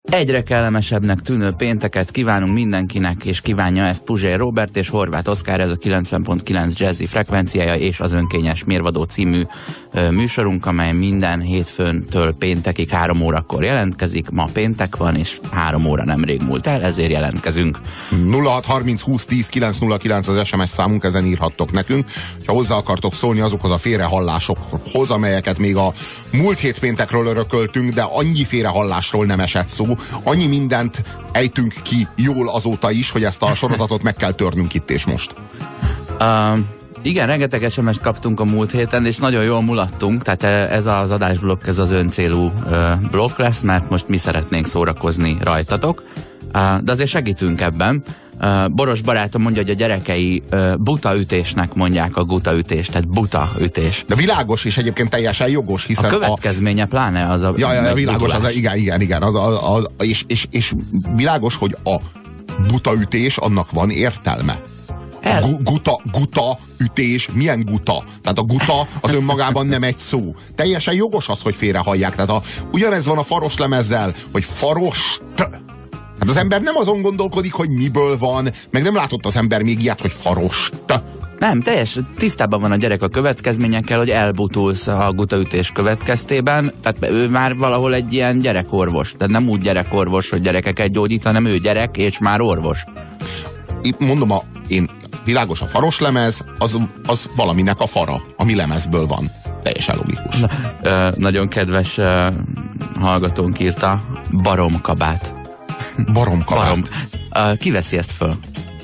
Egyre kellemesebbnek tűnő pénteket kívánunk mindenkinek, és kívánja ezt Puzsér Róbert és Horváth Oszkár, ez a 90.9 Jazzy frekvenciája és az Önkényes Mérvadó című műsorunk, amely minden hétfőntől péntekig 3 órakor jelentkezik. Ma péntek van, és 3 óra nemrég múlt el, ezért jelentkezünk. 0630 20 10 909 az SMS számunk, ezen írhattok nekünk. Ha hozzá akartok szólni azokhoz a félrehallásokhoz, amelyeket még a múlt hét péntekről örököltünk, de annyi félrehallásról nem esett szó, annyi mindent ejtünk ki jól azóta is, hogy ezt a sorozatot meg kell törnünk itt és most. Igen, rengeteg SMS-t kaptunk a múlt héten, és nagyon jól mulattunk, tehát ez az adásblokk, ez az öncélú blokk lesz, mert most mi szeretnénk szórakozni rajtatok, de azért segítünk ebben. Boros barátom mondja, hogy a gyerekei buta ütésnek mondják a guta ütést, tehát buta ütés. De világos, és egyébként teljesen jogos, hiszen a következménye pláne az a világos, az, igen, és világos, hogy a buta ütés, annak van értelme. Guta ütés, milyen guta? Tehát a guta az önmagában nem egy szó. Teljesen jogos az, hogy félrehallják. Tehát ugyanez van a faros lemezzel, hogy farost. Hát az ember nem azon gondolkodik, hogy miből van, meg nem látott az ember még ilyet, hogy farost. Nem, tisztában van a gyerek a következményekkel, hogy elbutulsz a gutaütés következtében, tehát ő már valahol egy ilyen gyerekorvos. Tehát nem úgy gyerekorvos, hogy gyerekeket gyógyít, hanem ő gyerek és már orvos. Itt mondom, én világos, a faros lemez, az valaminek a fara, ami lemezből van. Teljesen logikus. Nagyon kedves hallgatónk írta, baromkabát. Baromkabát. Ki veszi ezt föl?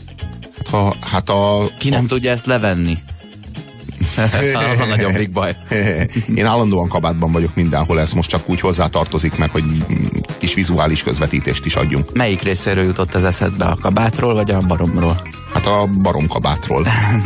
Ki nem tudja ezt levenni? Az a nagyon big baj. Én állandóan kabátban vagyok mindenhol, ez most csak úgy hozzátartozik meg, hogy kis vizuális közvetítést is adjunk. Melyik részéről jutott az eszedbe, a kabátról vagy a baromról? Hát a baromkabátról.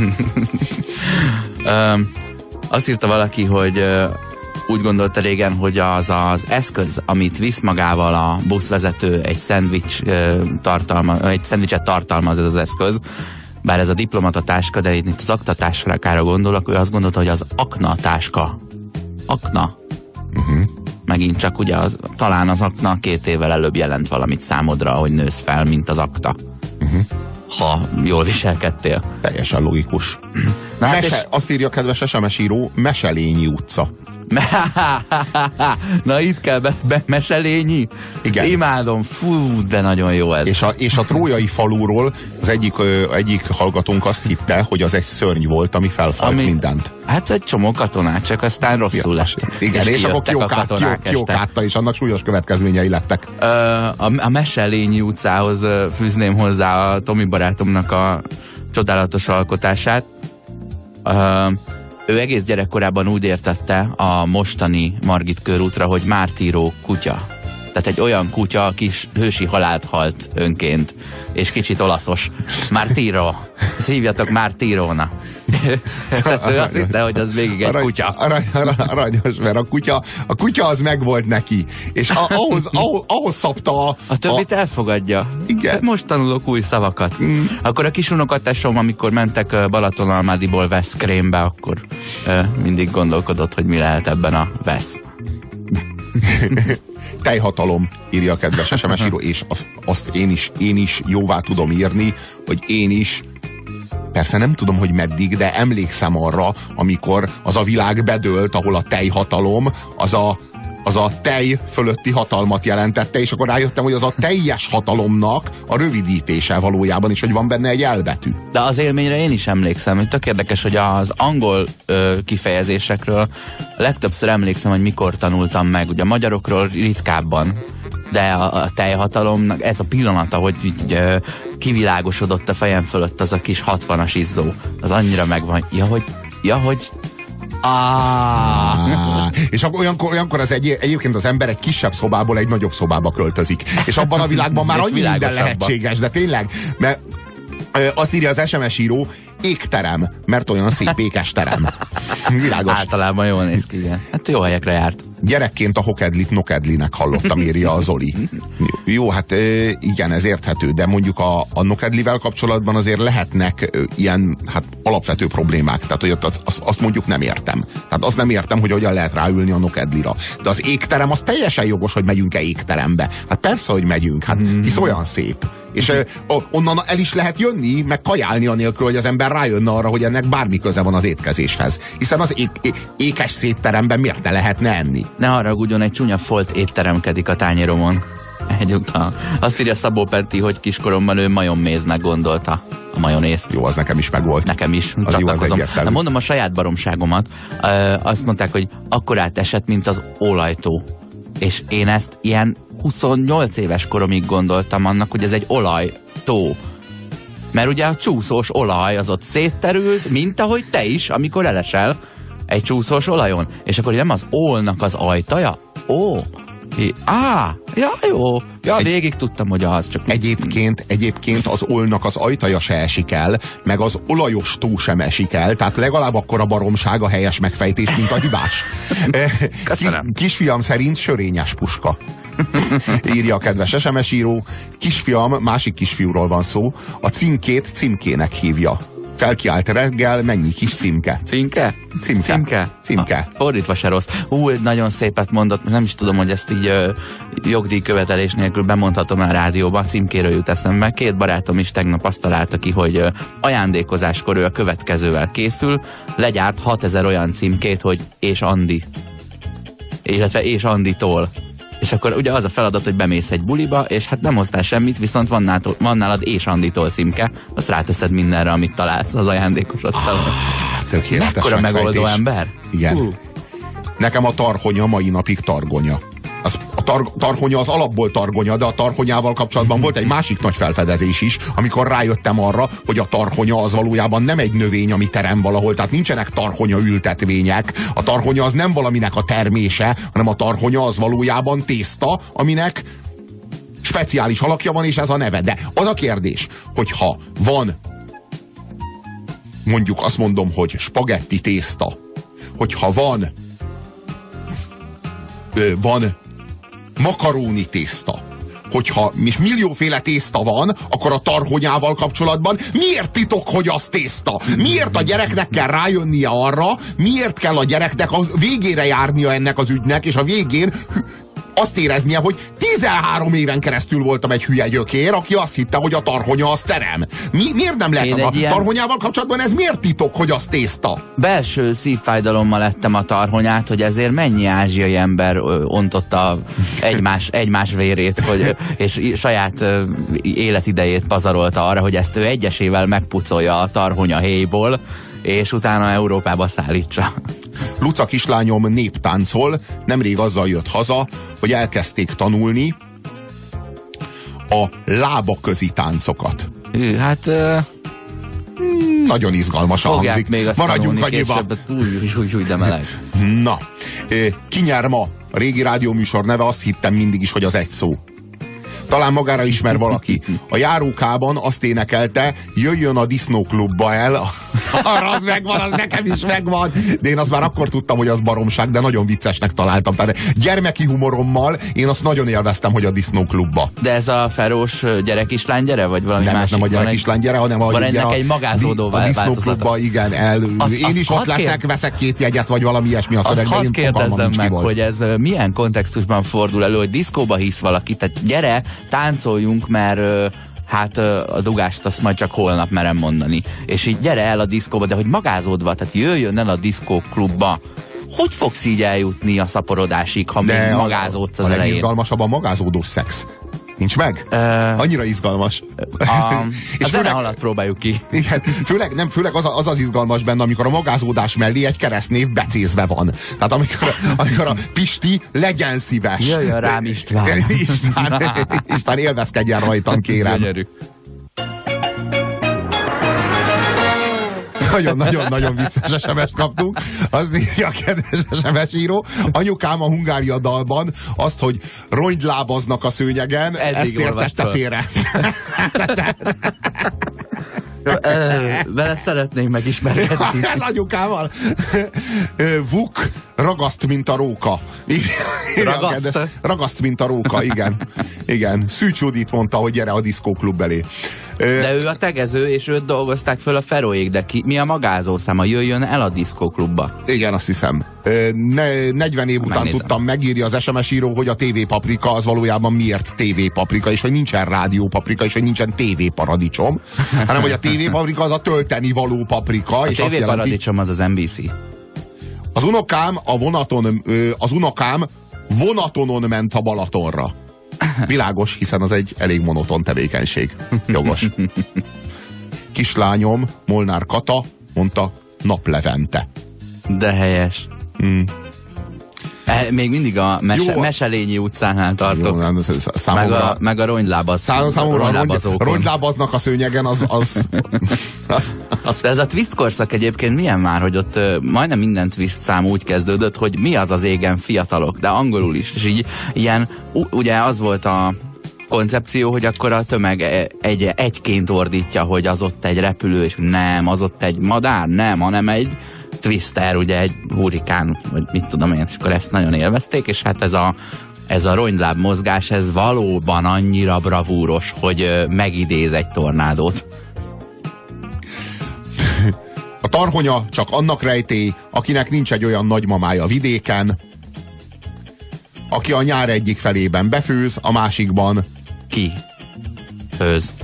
Azt írta valaki, hogy úgy gondolta régen, hogy az eszköz, amit visz magával a buszvezető, egy szendvicset tartalmaz ez az eszköz, bár ez a diplomatatáska, de itt az aktatáskára gondolok, ő azt gondolta, hogy az aknatáska. Akna. Megint csak ugye talán az akna 2 évvel előbb jelent valamit számodra, hogy nősz fel, mint az akta. Ha jól viselkedtél. Teljesen logikus. Azt írja a kedves SMS író, Meselényi utca. Na itt kell Meselényi? Igen. Imádom, fú, de nagyon jó ez. És a trójai faluról az egyik hallgatónk azt hitte, hogy az egy szörny volt, ami felfalt mindent. Hát egy csomó katonát, csak aztán rosszul lett. Igen, és akkor kiókátta, és annak súlyos következményei lettek. A Meselényi utcához fűzném hozzá a Tomi barátomnak a csodálatos alkotását. Ő egész gyerekkorában úgy értette a mostani Margit körútra, hogy mártíró kutya. Tehát egy olyan kutya, aki hősi halált halt önként, és kicsit olaszos. Mártíró. Ezt hívjatok Mártíróna. Tehát ő azt hitte, hogy az végig egy kutya. Aranyos, mert a kutya az megvolt neki. És ahhoz szabta a többit elfogadja. Igen. Most tanulok új szavakat. Akkor a kis unokatesom, amikor mentek Balatonalmádiból Veszkrémbe, akkor mindig gondolkodott, hogy mi lehet ebben a vesz. Tejhatalom, írja a kedves SMS író, és azt én is jóvá tudom írni, hogy én is, persze nem tudom, hogy meddig, de emlékszem arra, amikor az a világ bedőlt, ahol a tejhatalom az a tej fölötti hatalmat jelentette, és akkor rájöttem, hogy az a teljes hatalomnak a rövidítése valójában is, hogy van benne egy elbetű. De az élményre én is emlékszem, hogy tök érdekes, hogy az angol kifejezésekről legtöbbször emlékszem, hogy mikor tanultam meg, ugye a magyarokról ritkábban, de a tejhatalomnak ez a pillanata, hogy kivilágosodott a fejem fölött az a kis 60-as izzó, az annyira megvan, ja, hogy és olyankor az egyébként az ember egy kisebb szobából egy nagyobb szobába költözik. És abban a világban már annyi minden lehetséges, de tényleg, mert azt írja az SMS író, égterem, mert olyan szép ékes terem. Világos. Általában jól néz ki, igen. Hát jó helyekre járt. Gyerekként a hokedlit nokedlinek hallottam, írja a Zoli. Jó, hát igen, ez érthető, de mondjuk a nokedlivel kapcsolatban azért lehetnek ilyen hát alapvető problémák. Tehát, hogy azt mondjuk nem értem. Tehát azt nem értem, hogy hogyan lehet ráülni a nokedlira. De az égterem, az teljesen jogos, hogy megyünk-e égterembe. Hát persze, hogy megyünk. Hát hisz olyan szép. És onnan el is lehet jönni, meg kajálni anélkül, hogy az ember rájönne arra, hogy ennek bármi köze van az étkezéshez. Hiszen az ékes szép teremben miért ne lehetne enni? Ne haragudjon, egy csúnya folt étteremkedik a tányéromon. Egyúttal. Azt írja Szabó Peti, hogy kiskoromban ő majomméznek gondolta a majonézt. Jó, az nekem is megvolt. Nekem is, csatlakozom. De mondom a saját baromságomat. Azt mondták, hogy akkorát esett, mint az olajtó. És én ezt ilyen 28 éves koromig gondoltam annak, hogy ez egy olajtó. Mert ugye a csúszós olaj az ott szétterült, mint ahogy te is, amikor elesel egy csúszós olajon. És akkor nem az ólnak az ajtaja? Ó, ja, jó. Ja, végig tudtam, hogy az csak... Egyébként az ólnak az ajtaja se esik el, meg az olajos tó sem esik el, tehát legalább akkor a baromság a helyes megfejtés, mint a hibás. Kisfiam szerint sörényes puska. Írja a kedves SMS író. Kisfiam, másik kisfiúról van szó, a címkét címkének hívja. Felkiált reggel, mennyi kis címke. Címke? Címke. Fordítva se rossz. Nagyon szépet mondott, nem is tudom, hogy ezt így jogdíjkövetelés nélkül bemondhatom a rádióban, címkéről jut eszembe. 2 barátom is tegnap azt találta ki, hogy ajándékozáskor ő a következővel készül, legyárt 6000 olyan címkét, hogy és Andi. Illetve és Anditól. És akkor ugye az a feladat, hogy bemész egy buliba, és hát nem hoztál semmit, viszont van nálad és Anditól címke, azt ráteszed mindenre, amit találsz az ajándékos asztalon. Tökéletes mekkora megoldó ember? Igen. Nekem a tarhonya mai napig targonya. Tarhonya az alapból targonya, de a tarhonyával kapcsolatban volt egy másik nagy felfedezés is, amikor rájöttem arra, hogy a tarhonya az valójában nem egy növény, ami terem valahol, tehát nincsenek tarhonya ültetvények. A tarhonya az nem valaminek a termése, hanem a tarhonya az valójában tészta, aminek speciális alakja van, és ez a neve. De az a kérdés, hogyha van, mondjuk azt mondom, hogy spagetti tészta, hogyha van makaróni tészta, hogyha millióféle tészta van, akkor a tarhonyával kapcsolatban miért titok, hogy az tészta? Miért a gyereknek kell rájönnie arra, miért kell a gyereknek a végére járnia ennek az ügynek, és a végén azt éreznie, hogy 13 éven keresztül voltam egy hülye gyökér, aki azt hitte, hogy a tarhonya az terem. Miért nem lehet a tarhonyával kapcsolatban ez miért titok, hogy az tészta? Belső szívfájdalommal lettem a tarhonyát, hogy ezért mennyi ázsiai ember ontotta egymás vérét, és saját életidejét pazarolta arra, hogy ezt ő egyesével megpucolja a tarhonya héjból, és utána Európába szállítsa. Luca kislányom néptáncol, nemrég azzal jött haza, hogy elkezdték tanulni a lábaközi táncokat. Hát... nagyon izgalmasan hangzik. Maradjunk annyiba. Új, de meleg. Na, ki nyer ma? A régi rádióműsor neve, azt hittem mindig is, hogy az egy szó. Talán magára ismer valaki. A járókában azt énekelte, jöjjön a disznóklubba el. Arra az megvan, az nekem is megvan. De én azt már akkor tudtam, hogy az baromság, de nagyon viccesnek találtam. Tehát gyermeki humorommal én azt nagyon élveztem, hogy a disznóklubba. De ez a ferós gyerek-kislány gyere, vagy valami nem, másik? Nem, ez nem a gyerek-kislány gyere, hanem van ennek egy magázódó változata. A disznóklubba, igen, én is ott leszek, veszek 2 jegyet, vagy valami ilyesmi a szövegben. Hadd kérdezzem meg, hogy ez milyen kontextusban fordul elő, hogy diszkóba hisz valaki, tehát gyere, táncoljunk, mert hát a dugást azt majd csak holnap merem mondani. És így gyere el a diszkóba, de hogy magázódva, tehát jöjjön el a diszkóklubba. Hogy fogsz így eljutni a szaporodásig, ha még magázódsz az elején? A legizgalmasabb a magázódó szex. Nincs meg? Annyira izgalmas. És főleg alatt próbáljuk ki. Igen, főleg az izgalmas benne, amikor a magázódás mellé egy keresztnév becézve van. Tehát amikor a Pisti legyen szíves. Jöjjön rám István. István élvezkedjen rajtam, kérem. Gyönyörű. Nagyon vicces SMS-t kaptunk. Azt írja a kedves SMS író. Anyukám a Hungária dalban azt, hogy rongylábaznak a szőnyegen, ezt értette félre. Vele szeretnék megismerkedni. Az anyukámmal. Vuk ragaszt, mint a róka. Ragaszt, mint a róka, igen. Igen. Szűcs Judit mondta, hogy gyere a diszkóklub elé. De ő a tegező, és őt dolgozták föl a Feroék, de mi a magázószáma? Jöjjön el a diszkóklubba. Igen, azt hiszem. 40 év után tudtam, megírja az SMS író, hogy a TV Paprika az valójában miért TV Paprika, és hogy nincsen rádió paprika, és hogy nincsen TV Paradicsom, hanem hogy a TV Paprika az a tölteni való paprika. A és TV azt Paradicsom az NBC. Az unokám vonatonon ment a Balatonra. Világos, hiszen az egy elég monoton tevékenység. Jogos. Kislányom, Molnár Kata mondta Naplevente. De helyes. Még mindig a Meselényi utcánál tartok. Jó, számomra, meg a rongylábazókon. Rongylábaznak a szőnyegen, az De ez a twist korszak egyébként milyen már, hogy ott majdnem minden twist szám úgy kezdődött, hogy mi az az égen fiatalok, de angolul is. És így ilyen, ugye az volt a koncepció, hogy akkor a tömeg egyként ordítja, hogy az ott egy repülő, és nem, az ott egy madár, nem, hanem egy twister, ugye egy hurrikán, vagy mit tudom én, és akkor ezt nagyon élvezték, és hát ez a rongyláb mozgás, ez valóban annyira bravúros, hogy megidéz egy tornádót. A tarhonya csak annak rejtély, akinek nincs egy olyan nagymamája vidéken, aki a nyár egyik felében befőz, a másikban főz.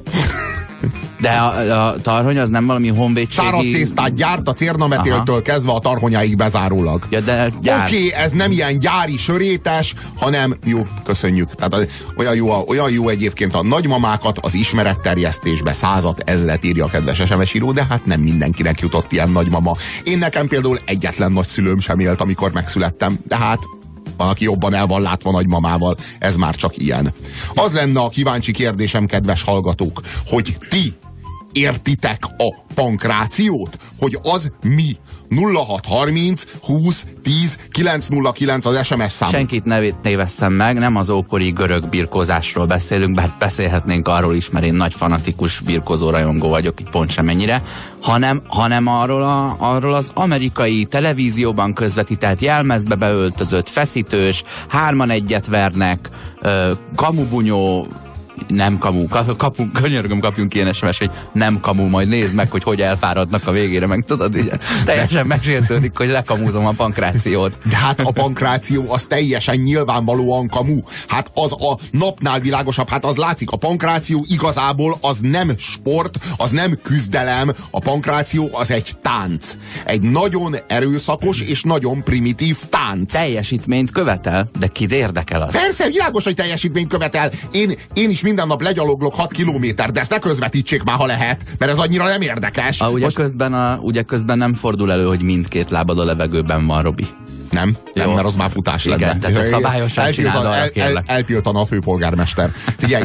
De a tarhony az nem valami honvédségi... Száraz tésztát gyárt a Cérnametéltől kezdve a tarhonyáig bezárólag. Ja, Oké, ez nem ilyen gyári sörétes, hanem jó, köszönjük. Tehát olyan jó egyébként a nagymamákat az ismeretterjesztésbe 100 000 írja a kedves SMS író, de hát nem mindenkinek jutott ilyen nagymama. Én nekem például egyetlen nagyszülőm sem élt, amikor megszülettem, de hát van, aki jobban el van látva nagymamával, ez már csak ilyen. Az lenne a kíváncsi kérdésem, kedves hallgatók, hogy ti értitek a pankrációt? Hogy az mi? 0630 20 10 909 az SMS szám. Senkit nevét névesszem meg, nem az ókori görög birkózásról beszélünk, bár beszélhetnénk arról is, mert én nagy fanatikus birkózó rajongó vagyok, így pont semennyire, hanem arról az amerikai televízióban közvetített jelmezbe beöltözött feszítős, 3-an egyet vernek, kamubunyó, nem kamu, könyörgöm, kapjunk ilyen SMS, hogy nem kamu, majd nézd meg, hogy elfáradnak a végére, meg tudod, ugye, teljesen megsértődik, hogy lekamúzom a pankrációt. De hát a pankráció az teljesen nyilvánvalóan kamu. Hát az a napnál világosabb, hát az látszik, a pankráció igazából az nem sport, az nem küzdelem, a pankráció az egy tánc. Egy nagyon erőszakos és nagyon primitív tánc. Teljesítményt követel, de kit érdekel az? Persze, világos, hogy teljesítményt követel. Én is minden nap legyaloglok 6 kilométer, de ezt ne közvetítség már, ha lehet, mert ez annyira nem érdekes. Ugye közben nem fordul elő, hogy mindkét lábad a levegőben van, Robi. Nem, mert az már futás lenne. Igen, tehát szabályosan csinálod, arra kérlek. Eltiltana a főpolgármester. Figyelj,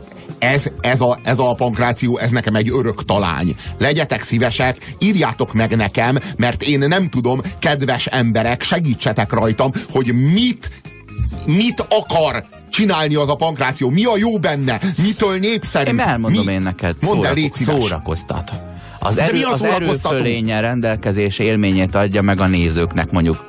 ez a pankráció, ez nekem egy örök talány. Legyetek szívesek, írjátok meg nekem, mert én nem tudom, kedves emberek, segítsetek rajtam, hogy mit akar csinálni az a pankráció, mi a jó benne, mitől népszerű. Én elmondom én neked, szórakoztat. Az erőfölénye rendelkezés élményét adja meg a nézőknek, mondjuk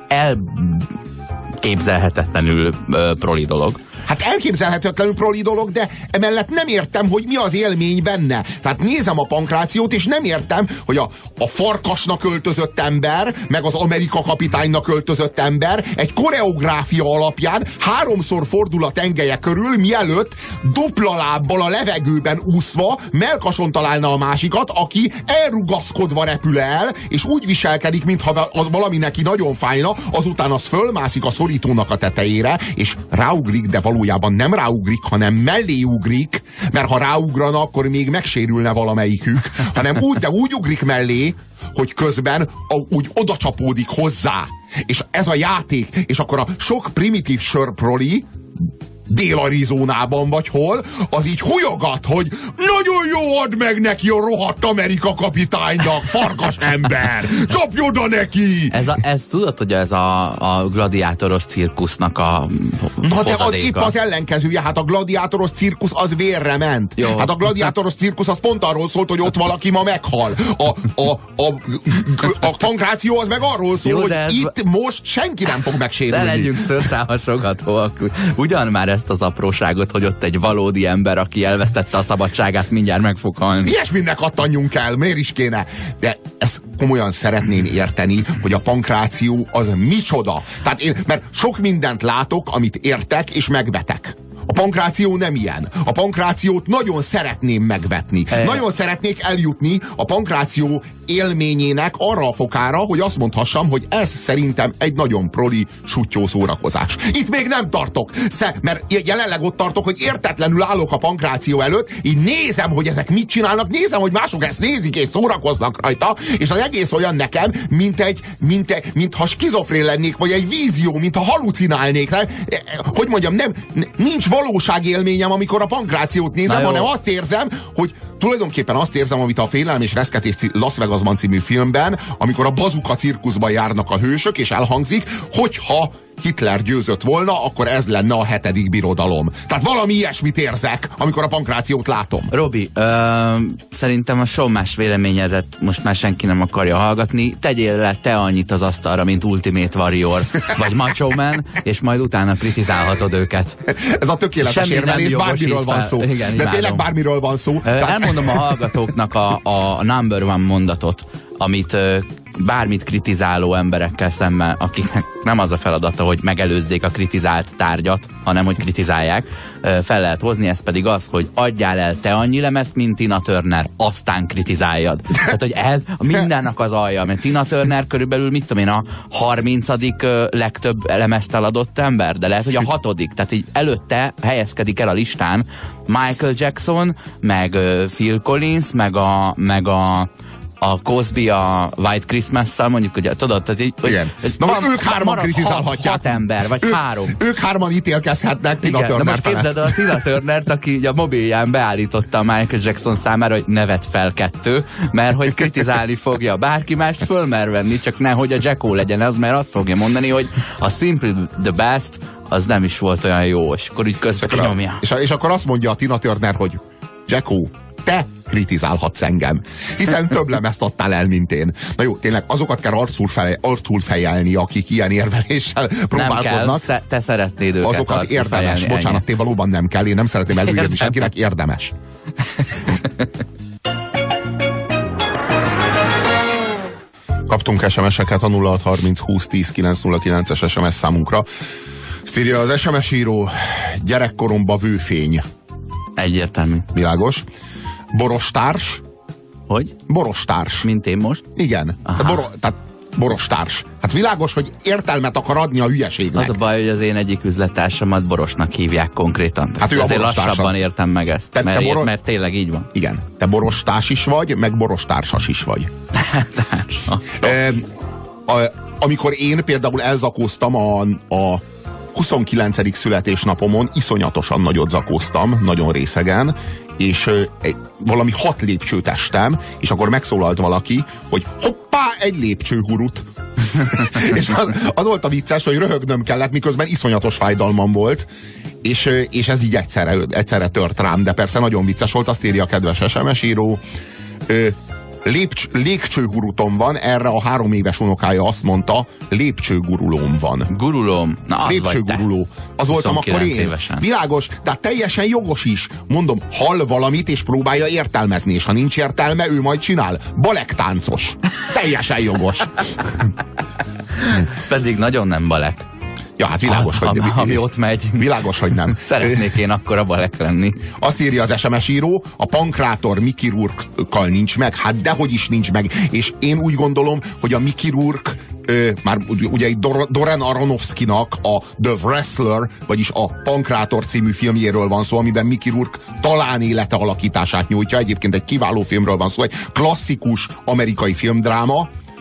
elképzelhetetlenül proli dolog. Hát elképzelhetetlenül proli dolog, de emellett nem értem, hogy mi az élmény benne. Tehát nézem a pankrációt, és nem értem, hogy a farkasnak öltözött ember, meg az Amerika kapitánynak öltözött ember egy koreográfia alapján 3-szor fordul a tengelye körül, mielőtt dupla lábbal a levegőben úszva mellkason találna a másikat, aki elrugaszkodva repül el, és úgy viselkedik, mintha az valami neki nagyon fájna, azután az fölmászik a szorítónak a tetejére, és ráugrik, de valójában nem ráugrik, hanem mellé ugrik, mert ha ráugrana, akkor még megsérülne valamelyikük, hanem úgy ugrik mellé, hogy közben úgy odacsapódik hozzá. És ez a játék, és akkor a sok primitív sörproli Dél-Arizonában vagy hol, az így hújogat, hogy nagyon jó, add meg neki a rohadt Amerika kapitánynak, farkas ember! Csapj oda neki! Ez tudod, hogy ez a gladiátoros cirkusznak a na de az épp az ellenkezője, hát a gladiátoros cirkusz az vérre ment. Jó. Hát a gladiátoros cirkusz az pont arról szólt, hogy ott valaki ma meghal. A pankráció az meg arról szól, jó, hogy itt most senki nem fog megsérülni. De legyünk szőrszálhasogatóak. Ugyan már ezt az apróságot, hogy ott egy valódi ember, aki elvesztette a szabadságát, mindjárt meg fog halni. Ilyesminek kattanjunk el, miért is kéne? De ezt komolyan szeretném érteni, hogy a pankráció az micsoda. Tehát mert sok mindent látok, amit értek és megvetek. A pankráció nem ilyen. A pankrációt nagyon szeretném megvetni. Nagyon szeretnék eljutni a pankráció élményének arra a fokára, hogy azt mondhassam, hogy ez szerintem egy nagyon proli suttyó szórakozás. Itt még nem tartok, mert jelenleg ott tartok, hogy értetlenül állok a pankráció előtt, így nézem, hogy ezek mit csinálnak, nézem, hogy mások ezt nézik és szórakoznak rajta, és az egész olyan nekem, mintha skizofrén lennék, vagy egy vízió, mintha halucinálnék. Hogy mondjam, nincs valóságélményem, amikor a pankrációt nézem, hanem azt érzem, hogy tulajdonképpen azt érzem, amit a Félelem és Reszketés Las Vegasban című filmben, amikor a bazuka cirkuszban járnak a hősök, és elhangzik, hogyha Hitler győzött volna, akkor ez lenne a 7. birodalom. Tehát valami ilyesmit érzek, amikor a pankrációt látom. Robi, szerintem a sommás véleményedet most már senki nem akarja hallgatni. Tegyél le te annyit az asztalra, mint Ultimate Warrior, vagy Macho Man, és majd utána kritizálhatod őket. Ez a tökéletes érvelés, bármiről van szó. Igen, de tényleg bármiről van szó. Elmondom a hallgatóknak a number one mondatot, amit bármit kritizáló emberekkel szemben, akiknek nem az a feladata, hogy megelőzzék a kritizált tárgyat, hanem hogy kritizálják, fel lehet hozni, ez pedig az, hogy adjál el te annyi lemezt, mint Tina Turner, aztán kritizáljad. Tehát, hogy ez mindennek az alja, mert Tina Turner körülbelül, mit tudom én, a 30. legtöbb lemezt eladott ember, de lehet, hogy a 6. Tehát így előtte helyezkedik el a listán Michael Jackson, meg Phil Collins, meg a Cosby a White Christmas-szal, mondjuk, hogy tudod, tehát így, igen. Na most ők hárman kritizálhatják. 6 ember, vagy 3. Ők hárman ítélkezhetnek Tina Turner. Na most képzeld el a Tina Turnert, aki a mobilján beállította a Michael Jackson számára, hogy nevet fel 2, mert hogy kritizálni fogja. Bárki mást fölmer venni, csak nehogy a Jacko legyen az, mert azt fogja mondani, hogy a Simply the Best az nem is volt olyan jó, és akkor úgy közben nyomja. És akkor azt mondja a Tina Turner, hogy Jacko, te kritizálhatsz engem, hiszen több lemezt adtál el, mint én. Na jó, tényleg azokat kell arcul fejelni, akik ilyen érveléssel próbálkoznak. Nem kell, te szeretnéd őket. Azokat érdemes. Bocsánat, té valóban nem kell, én nem szeretném előírni senkinek, érdemes. Kaptunk SMS-eket a 0630 20 10 909-es SMS számunkra. Ezt írja az SMS író, gyerekkoromba vőfény. Egyértelmű. Világos. Borostárs. Hogy? Borostárs. Mint én most? Igen. Tehát borostárs. Hát világos, hogy értelmet akar adni a hülyeségnek. Az a baj, hogy az én egyik üzlettársamat Borosnak hívják konkrétan. Hát ő azért lassabban értem meg ezt, mert tényleg így van. Igen. Te borostárs is vagy, meg borostársas is vagy. Amikor én például elzakóztam a 29. születésnapomon, iszonyatosan nagyot zakóztam, nagyon részegen, és valami 6 lépcsőt estem, és akkor megszólalt valaki, hogy hoppá, egy lépcsőhurut. És az volt a vicces, hogy röhögnöm kellett, miközben iszonyatos fájdalmam volt, és ez így egyszerre tört rám, de persze nagyon vicces volt, azt írja a kedves SMS író. Lépcsőgurutom van, erre a 3 éves unokája azt mondta, lépcsőgurulóm van. Gurulóm? Na, az lépcsőguruló. Az voltam akkor én. Évesen. Világos, de teljesen jogos is. Mondom, hall valamit és próbálja értelmezni, és ha nincs értelme, ő majd csinál. Balektáncos. Teljesen jogos. Pedig nagyon nem balek. Ja, hát világos, hogy nem. Ami ott megy. Világos, hogy nem. Szeretnék én akkor a balek lenni. Azt írja az SMS író, a pankrátor Mickey Rourke-kal nincs meg. Hát dehogy is nincs meg. És én úgy gondolom, hogy a Mickey Rourke már ugye Darren Aronofskynak a The Wrestler, vagyis a Pankrátor című filmjéről van szó, amiben Mickey Rourke talán élete alakítását nyújtja. Egyébként egy kiváló filmről van szó, egy klasszikus amerikai filmdráma.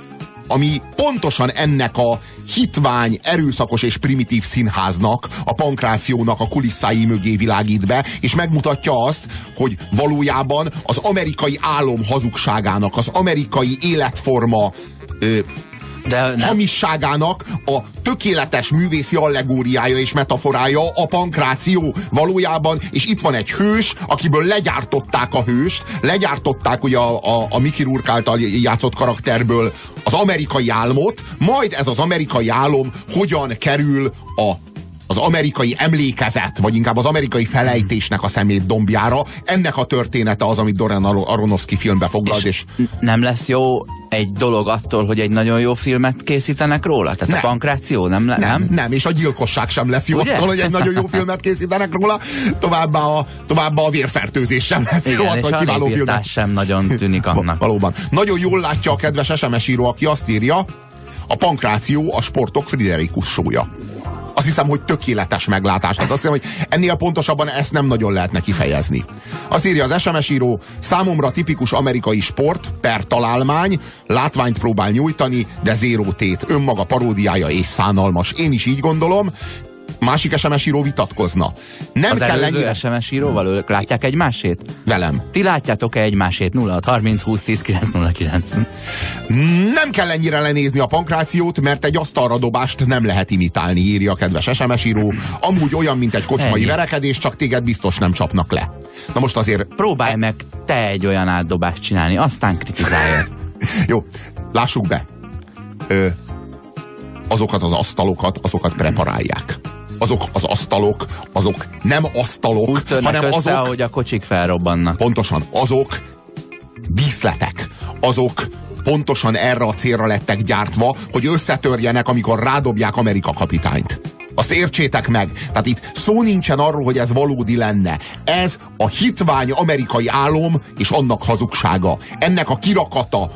ami pontosan ennek a hitvány, erőszakos és primitív színháznak, a pankrációnak a kulisszái mögé világít be, és megmutatja azt, hogy valójában az amerikai álom hazugságának, az amerikai életforma hamisságának a tökéletes művészi allegóriája és metaforája a pankráció valójában, és itt van egy hős, akiből legyártották a hőst, legyártották ugye a Mickey Rourke által játszott karakterből az amerikai álmot, majd ez az amerikai álom hogyan kerül az amerikai emlékezet, vagy inkább az amerikai felejtésnek a szemét dombjára. Ennek a története az, amit Darren Aronofsky filmbe foglalt. És nem lesz jó egy dolog attól, hogy egy nagyon jó filmet készítenek róla? Tehát nem. A pankráció nem, és a gyilkosság sem lesz jó attól, hogy egy nagyon jó filmet készítenek róla. Továbbá a vérfertőzés sem lesz jó attól, hogy kiváló filmet. Sem nagyon tűnik annak. Valóban. Nagyon jól látja a kedves SMS író, aki azt írja, a pankráció a sportok Friderikus show-ja. Azt hiszem, hogy tökéletes meglátás. Tehát azt hiszem, hogy ennél pontosabban ezt nem nagyon lehetne kifejezni. Azt írja az SMS író, számomra tipikus amerikai sport, per találmány, látványt próbál nyújtani, de zéró tét, önmaga paródiája és szánalmas. Én is így gondolom. Másik SMS író vitatkozna. Nem az kell előző SMS íróval ők látják egymásét? Velem. Ti látjátok-e egymásét? 0630 20 10 909. Nem kell ennyire lenézni a pankrációt, mert egy asztalradobást nem lehet imitálni, írja a kedves SMS író. Amúgy olyan, mint egy kocsmai verekedés, csak téged biztos nem csapnak le. Na most azért... Próbálj meg te egy olyan átdobást csinálni, aztán kritizáljad. Jó, lássuk be. Azokat az asztalokat, azokat preparálják. Azok az asztalok, azok nem asztalok, hanem össze, azok... ahogy a kocsik felrobbannak. Pontosan, azok díszletek. Azok pontosan erre a célra lettek gyártva, hogy összetörjenek, amikor rádobják Amerika kapitányt. Azt értsétek meg. Tehát itt szó nincsen arról, hogy ez valódi lenne. Ez a hitvány amerikai álom és annak hazugsága. Ennek a kirakata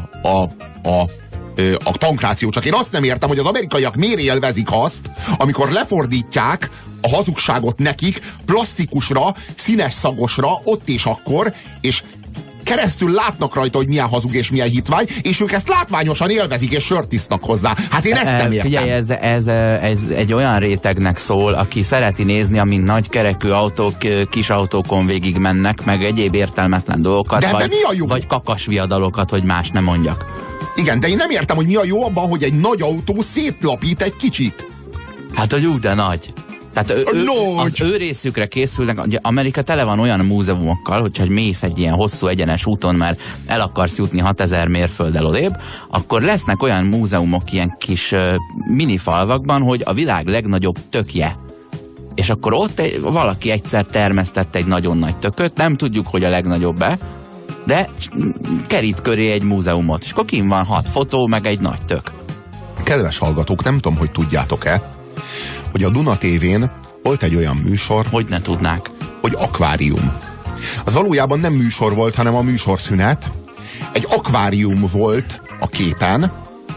a pankráció. Csak én azt nem értem, hogy az amerikaiak miért élvezik azt, amikor lefordítják a hazugságot nekik plastikusra, színes szagosra, ott és akkor, és keresztül látnak rajta, hogy milyen hazug és milyen hitvány, és ők ezt látványosan élvezik, és sört isznak hozzá. Hát én ezt nem értem. Figyelj, ez egy olyan rétegnek szól, aki szereti nézni, amin nagy kerekű autók, kis autókon végig mennek, meg egyéb értelmetlen dolgokat, de mi a jó? Vagy kakasviadalokat, hogy más nem mondjak. Igen, de én nem értem, hogy mi a jó abban, hogy egy nagy autó szétlapít egy kicsit. Hát, hogy úgy, de nagy. Tehát az ő részükre készülnek, ugye Amerika tele van olyan múzeumokkal, hogyha mész egy ilyen hosszú egyenes úton, mert el akarsz jutni 6000 mérfölddel odébb, akkor lesznek olyan múzeumok ilyen kis minifalvakban, hogy a világ legnagyobb tökje. És akkor ott valaki egyszer termesztett egy nagyon nagy tököt, nem tudjuk, hogy a legnagyobb-e, de kerít köré egy múzeumot, és akkor kint van 6 fotó, meg egy nagy tök. Kedves hallgatók, nem tudom, hogy tudjátok-e, hogy a Duna TV-n volt egy olyan műsor, hogy ne tudnák, hogy akvárium. Az valójában nem műsor volt, hanem a műsorszünet. Egy akvárium volt a képen,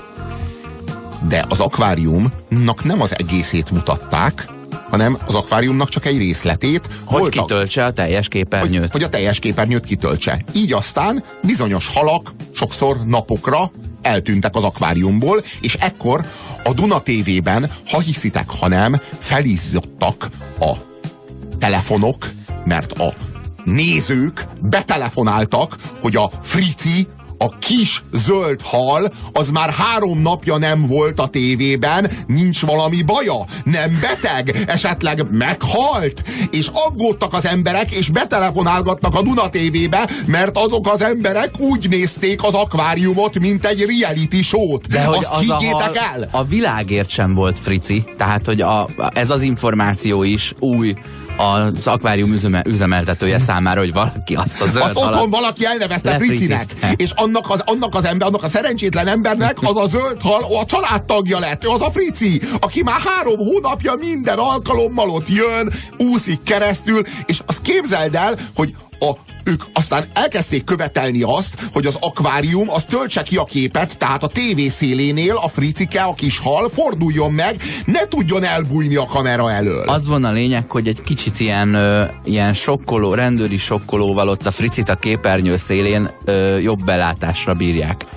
de az akváriumnak nem az egészét mutatták, hanem az akváriumnak csak egy részletét. Hogy kitöltse a teljes képernyőt. Hogy a teljes képernyőt kitöltse. Így aztán bizonyos halak sokszor napokra eltűntek az akváriumból, és ekkor a Duna TV-ben, ha hiszitek, ha nem, felizzadtak a telefonok, mert a nézők betelefonáltak, hogy a Frici, a kis zöld hal, az már 3 napja nem volt a tévében, nincs valami baja, nem beteg, esetleg meghalt, és aggódtak az emberek, és betelefonálgatnak a Duna TV-be, mert azok az emberek úgy nézték az akváriumot, mint egy reality show-t. De hogy azt higgyétek el! A világért sem volt Frici, tehát hogy ez az információ is új az akvárium üzemeltetője számára, hogy valaki azt a zöld halat otthon valaki elnevezte Fricinek, és annak a szerencsétlen embernek az a zöld hal a családtagja lett, az a Frici, aki már 3 hónapja minden alkalommal ott jön, úszik keresztül, és azt képzeld el, hogy ők aztán elkezdték követelni azt, hogy az akvárium az töltse ki a képet, tehát a tévé szélénél a Fricike, a kis hal forduljon meg, ne tudjon elbújni a kamera elől. Az van a lényeg, hogy egy kicsit ilyen sokkoló, rendőri sokkolóval ott a Fricit a képernyő szélén jobb belátásra bírják.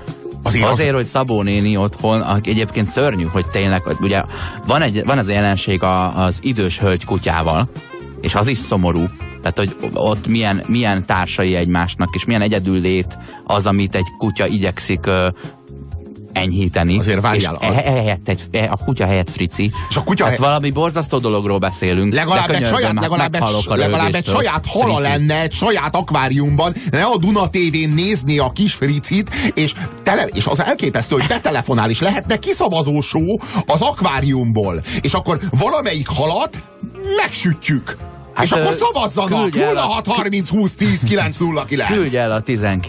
Azért, hogy Szabó néni otthon, egyébként szörnyű, hogy tényleg, ugye van az jelenség az idős hölgy kutyával, és az is szomorú. Tehát, hogy ott milyen társai egymásnak, és milyen egyedüllét az, amit egy kutya igyekszik enyhíteni. Azért várjál. A kutya helyett Frici. És a kutya valami borzasztó dologról beszélünk. Legalább egy saját hala lenne, egy saját akváriumban, ne a Duna TV-n nézni a kis Fricit, és az elképesztő, hogy betelefonál, és lehetne kiszavazó show az akváriumból. És akkor valamelyik halat megsütjük. Hát és akkor szavazzanak! 06302010 Küldj el a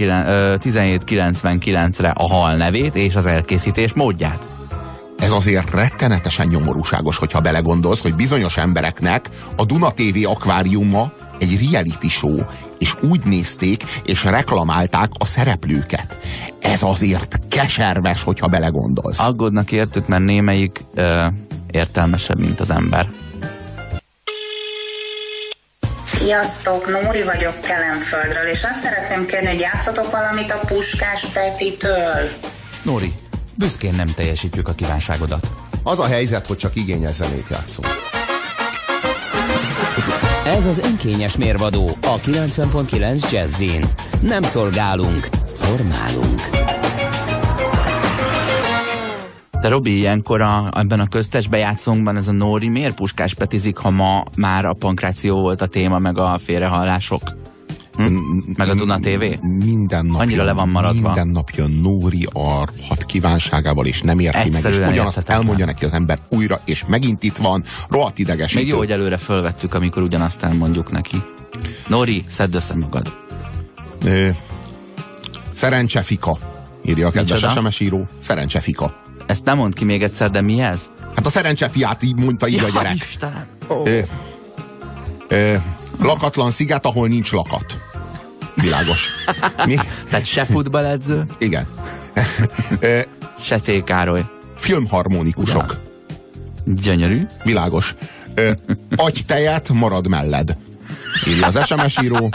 1799-re a hal nevét és az elkészítés módját. Ez azért rettenetesen nyomorúságos, hogyha belegondolsz, hogy bizonyos embereknek a Duna TV akváriuma egy reality show, és úgy nézték, és reklamálták a szereplőket. Ez azért keserves, hogyha belegondolsz. Aggódnak értük, mert némelyik értelmesebb, mint az ember. Sziasztok, Nóri vagyok Kelenföldről, és azt szeretném kérni, hogy játszatok valamit a Puskás Petitől. Nóri, büszkén nem teljesítjük a kívánságodat. Az a helyzet, hogy csak igényes zenét játszunk. Ez az önkényes mérvadó a 90.9 Jazzin. Nem szolgálunk, formálunk. De Robi, ilyenkor ebben a köztes bejátszónkban ez a Nóri miért Puskás Petizik, ha ma már a pankráció volt a téma, meg a félrehallások? Meg a Duna TV? Minden nap annyira le van maradva. Minden nap jön Nóri a hat kívánságával, és nem érti egyszerűen meg, és ugyanazt elmondja neki az ember újra, és megint itt van, rohadt idegesítő. Még jó, hogy előre fölvettük, amikor ugyanazt elmondjuk neki. Nóri, szedd össze magad. Szerencsefika, írja a kedves SMS író. Szerencsefika. Ezt nem mondd ki még egyszer, de mi ez? Hát a szerencsefiát így mondta így a gyerek. Istenem! Lakatlan sziget, ahol nincs lakat. Világos. Mi? Tehát se futballedző? Igen. Se T. Károly. Filmharmonikusok. Gyönyörű. Világos. Adj tejet, marad melled. Írja az SMS író.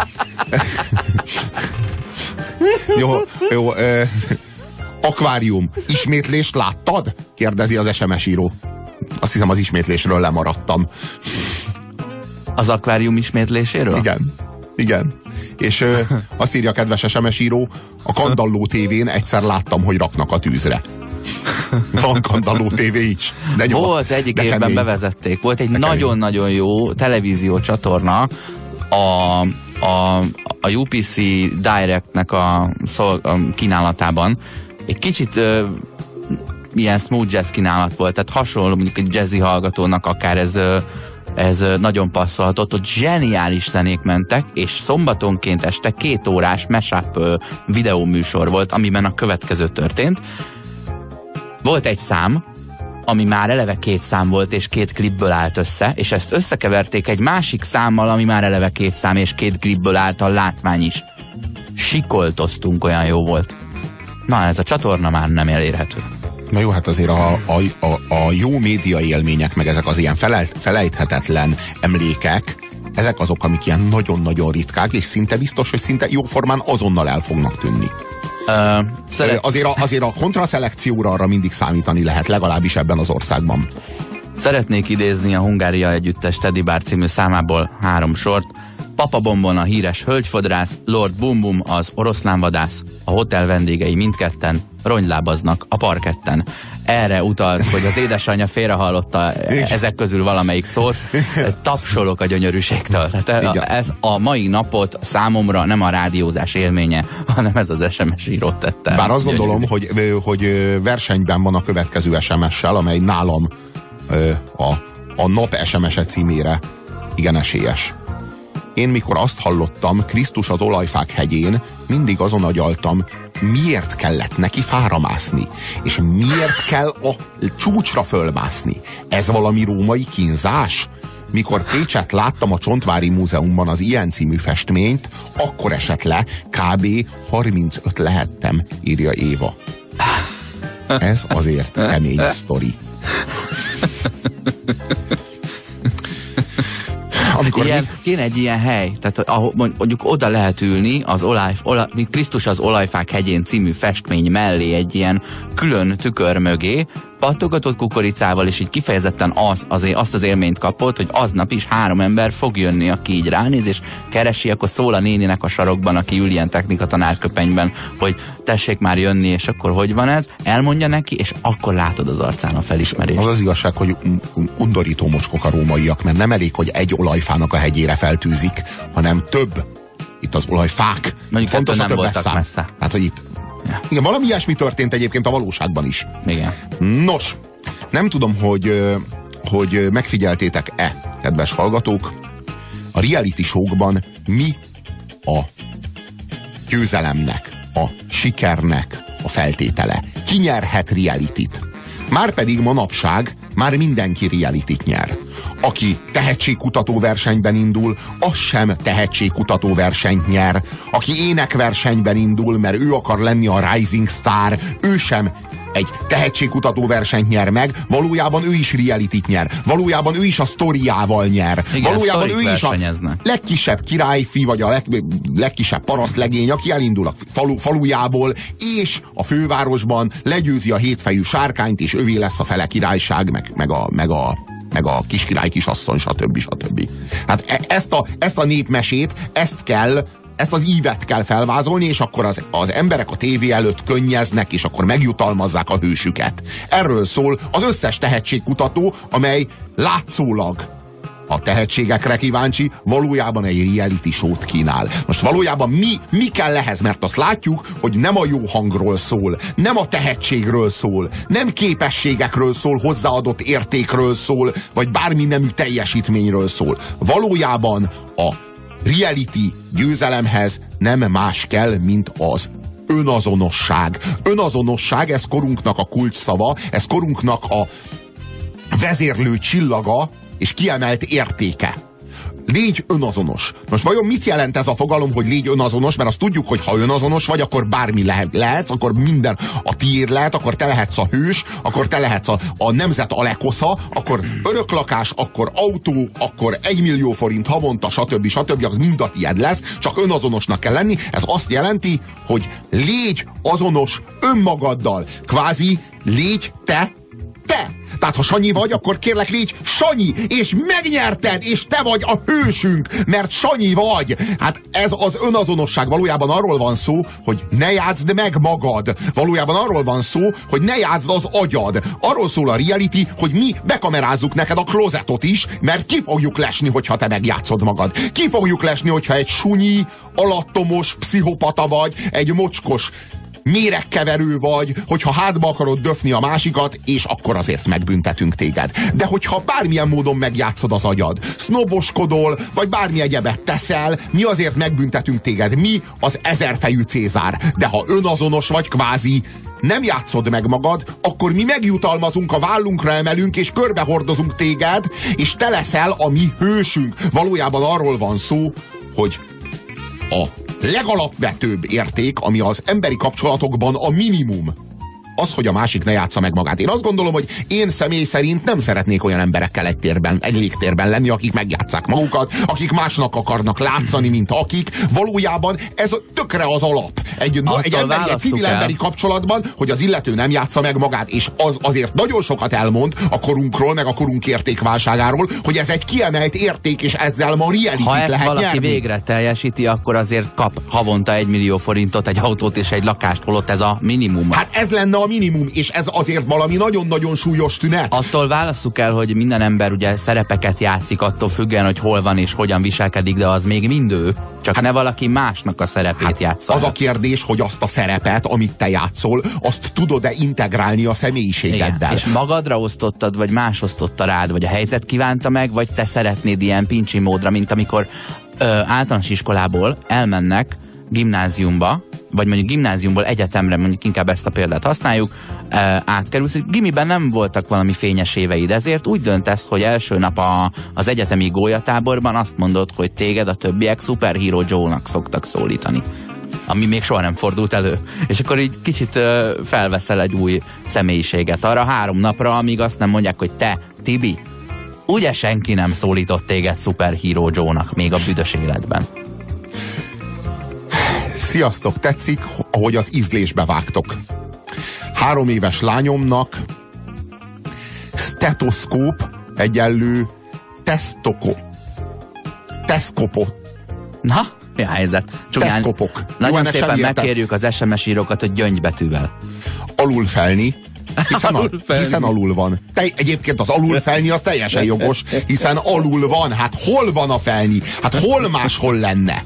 Jó. Akvárium. Ismétlést láttad? Kérdezi az SMS író. Azt hiszem, az ismétlésről lemaradtam. Az akvárium ismétléséről? Igen. És azt írja a kedves SMS író, a Kandalló tévén egyszer láttam, hogy raknak a tűzre. Van Kandalló tévé is. De volt egyik évben kemény. Bevezették. Volt egy nagyon-nagyon jó televízió csatorna, a UPC Directnek a kínálatában. Egy kicsit ilyen smooth jazz kínálat volt, tehát hasonló mondjuk egy jazzy hallgatónak akár ez nagyon passzolhatott, ott zseniális zenék mentek, és szombatonként este 2 órás mashup videóműsor volt, amiben a következő történt. Volt egy szám, ami már eleve 2 szám volt, és 2 klipből állt össze, és ezt összekeverték egy másik számmal, ami már eleve 2 szám, és 2 klipből állt a látvány is. Sikoltoztunk, olyan jó volt. Na, ez a csatorna már nem elérhető. Na jó, hát azért a jó média élmények, meg ezek az ilyen felejthetetlen emlékek, ezek azok, amik ilyen nagyon-nagyon ritkák, és szinte biztos, hogy szinte jóformán azonnal el fognak tűnni. Azért a kontraszelekcióra arra mindig számítani lehet, legalábbis ebben az országban. Szeretnék idézni a Hungária Együttes Teddy Bear című számából 3 sort. Papa Bombon a híres hölgyfodrász, Lord Bum Bum az oroszlánvadász, a hotel vendégei mindketten rongylábaznak a parketten. Erre utalt, hogy az édesanyja félrehallotta ezek közül valamelyik szót. Tapsolok a gyönyörűségtől. Tehát ez a mai napot számomra nem a rádiózás élménye, hanem ez az SMS író tette. Bár azt gondolom, hogy versenyben van a következő SMS-sel, amely nálam a nap SMS-e címére igen esélyes. Én mikor azt hallottam, Krisztus az olajfák hegyén, mindig azon agyaltam, miért kellett neki fára mászni, és miért kell a csúcsra fölmászni. Ez valami római kínzás? Mikor Pécset láttam a Csontvári Múzeumban az ilyen című festményt, akkor esett le, kb. 35 lehettem, írja Éva. Ez azért kemény sztori. Kéne egy ilyen hely, tehát mondjuk oda lehet ülni az Krisztus az Olajfák hegyén című festmény mellé egy ilyen külön tükör mögé, pattogatott kukoricával, és így kifejezetten azt az élményt kapott, hogy aznap is 3 ember fog jönni, aki így ránéz, és keresi, akkor szól a néninek a sarokban, aki ül ilyen technikatanárköpenyben, hogy tessék már jönni, és akkor hogy van ez, elmondja neki, és akkor látod az arcán a felismerést. Az igazság, hogy undorító mocskok a rómaiak, mert nem elég, hogy egy olajfának a hegyére feltűzik, hanem több. Itt az olajfák. Mondjuk fontos nem voltak messze. Hát, hogy itt igen, valami ilyesmi történt egyébként a valóságban is. Igen. Nos, nem tudom, hogy megfigyeltétek-e, kedves hallgatók, a reality show-kban mi a győzelemnek, a sikernek a feltétele. Ki nyerhet realityt? Márpedig manapság már mindenki realityt nyer. Aki tehetségkutató versenyben indul, az sem tehetségkutató versenyt nyer. Aki énekversenyben indul, mert ő akar lenni a rising star, ő sem egy tehetségkutató versenyt nyer meg, valójában ő is realityt nyer. Valójában ő is a sztoriával nyer. Igen, valójában ő is a legkisebb királyfi, vagy a legkisebb parasztlegény, aki elindul a falujából, és a fővárosban legyőzi a hétfejű sárkányt, és övé lesz a fele királyság, meg a kiskirály kisasszony, stb. Hát ezt a népmesét, ezt az ívet kell felvázolni, és akkor az emberek a tévé előtt könnyeznek, és akkor megjutalmazzák a hősüket. Erről szól az összes tehetségkutató, amely látszólag a tehetségekre kíváncsi, valójában egy reality show-t kínál. Most valójában mi kell ehhez, mert azt látjuk, hogy nem a jó hangról szól, nem a tehetségről szól, nem képességekről szól, hozzáadott értékről szól, vagy bármi nemű teljesítményről szól. Valójában a reality győzelemhez nem más kell, mint az önazonosság. Önazonosság, ez korunknak a kulcsszava, ez korunknak a vezérlő csillaga és kiemelt értéke. Légy önazonos. Most vajon mit jelent ez a fogalom, hogy légy önazonos? Mert azt tudjuk, hogy ha önazonos vagy, akkor bármi lehetsz, akkor minden a tiéd lehet, akkor te lehetsz a hős, akkor te lehetsz a nemzet alekosza, akkor öröklakás, akkor autó, akkor 1 millió forint havonta, stb. Az mind a tiéd lesz, csak önazonosnak kell lenni. Ez azt jelenti, hogy légy azonos önmagaddal. Kvázi légy te. Tehát ha Sanyi vagy, akkor kérlek légy Sanyi, és megnyerted, és te vagy a hősünk, mert Sanyi vagy. Hát ez az önazonosság. Valójában arról van szó, hogy ne játszd meg magad. Valójában arról van szó, hogy ne játszd az agyad. Arról szól a reality, hogy mi bekamerázzuk neked a klozetot is, mert ki fogjuk lesni, hogyha te megjátszod magad. Ki fogjuk lesni, hogyha egy sunyi, alattomos pszichopata vagy, egy mocskos méregkeverő vagy, hogyha hátba akarod döfni a másikat, és akkor azért megbüntetünk téged. De hogyha bármilyen módon megjátszod az agyad, sznoboskodol, vagy bármi egyebet teszel, mi azért megbüntetünk téged. Mi az 1000 fejű Cézár. De ha önazonos vagy, kvázi nem játszod meg magad, akkor mi megjutalmazunk, a vállunkra emelünk, és körbehordozunk téged, és te leszel a mi hősünk. Valójában arról van szó, hogy a legalapvetőbb érték, ami az emberi kapcsolatokban a minimum, az, hogy a másik ne játsza meg magát. Én azt gondolom, hogy én személy szerint nem szeretnék olyan emberekkel egy légtérben lenni, akik megjátsszák magukat, akik másnak akarnak látszani, mint akik. Valójában ez tökre az alap. Egy civil emberi kapcsolatban, hogy az illető nem játsza meg magát, és az azért nagyon sokat elmond a korunkról, meg a korunk értékválságáról, hogy ez egy kiemelt érték, és ezzel ma realityt lehet nyerni. Ha ezt valaki végre teljesíti, akkor azért kap havonta 1 millió forintot, egy autót és egy lakást, holott ez a minimum. Hát ez lenne a minimum, és ez azért valami nagyon-nagyon súlyos tünet. Attól válasszuk el, hogy minden ember ugye szerepeket játszik, attól függően, hogy hol van és hogyan viselkedik, de az még mind ő. Csak ne valaki másnak a szerepét játsza. Az a kérdés, hogy azt a szerepet, amit te játszol, azt tudod-e integrálni a személyiségeddel. Igen. És magadra osztottad, vagy más osztotta rád, vagy a helyzet kívánta meg, vagy te szeretnéd ilyen pincsi módra, mint amikor általános iskolából elmennek gimnáziumba, vagy mondjuk gimnáziumból egyetemre, mondjuk inkább ezt a példát használjuk, átkerülsz. Gimiben nem voltak valami fényes éveid, ezért úgy döntesz, hogy első nap az egyetemi gólyatáborban azt mondod, hogy téged a többiek Superhero Joe-nak szoktak szólítani. Ami még soha nem fordult elő. És akkor így kicsit felveszel egy új személyiséget arra 3 napra, amíg azt nem mondják, hogy te, Tibi, Ugye senki nem szólított téged Superhero Joe-nak még a büdös életben? Sziasztok, tetszik, ahogy az ízlésbe vágtok. 3 éves lányomnak stetoszkóp egyenlő teszkopo. Na, mi a helyzet? Teszkopok. Nagyon szépen megkérjük az SMS írókat, hogy gyöngybetűvel. Alulfelni. Hiszen alul van. Egyébként az alulfelni az teljesen jogos, hiszen alul van. Hát hol van a felni? Hát hol máshol lenne?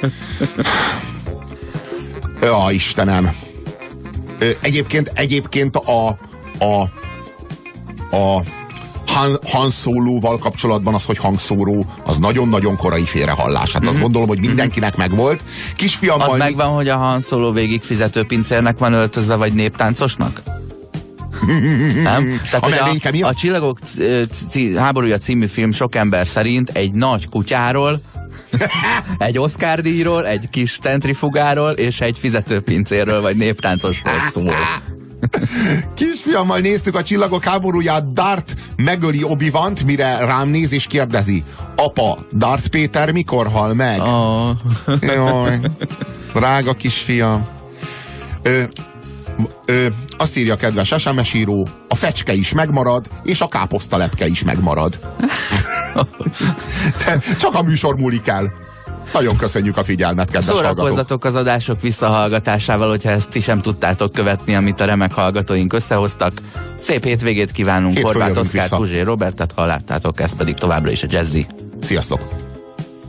Ja, Istenem. Egyébként a Han Solo-val kapcsolatban az, hogy hangszóró, az nagyon-nagyon korai félrehallás. Hát azt gondolom, hogy mindenkinek megvolt. Kisfiammal... Az megvan, hogy a Han Solo végig fizetőpincérnek van öltözve, vagy néptáncosnak? Nem? Tehát, hogy a Csillagok háborúja című film sok ember szerint egy nagy kutyáról, egy Oscar-díjról, egy kis centrifugáról és egy fizetőpincérről vagy néptáncosról szól. Kisfiammal néztük a Csillagok háborúját, Darth megöli Obi-Want, mire rám néz és kérdezi: apa, Darth Péter mikor hal meg? Oh. Jaj, drága kisfiam. Azt írja a kedves SMS író, a fecske is megmarad, és a káposztalepke is megmarad. Csak a műsor múlik el. Nagyon köszönjük a figyelmet, kedves hallgatók. Szórakozzatok az adások visszahallgatásával, hogyha ezt ti sem tudtátok követni, amit a remek hallgatóink összehoztak. Szép hétvégét kívánunk. Horváth Oszkár, Puzsér Robertet hallottátok, ez pedig továbbra is a Jazzy. Sziasztok!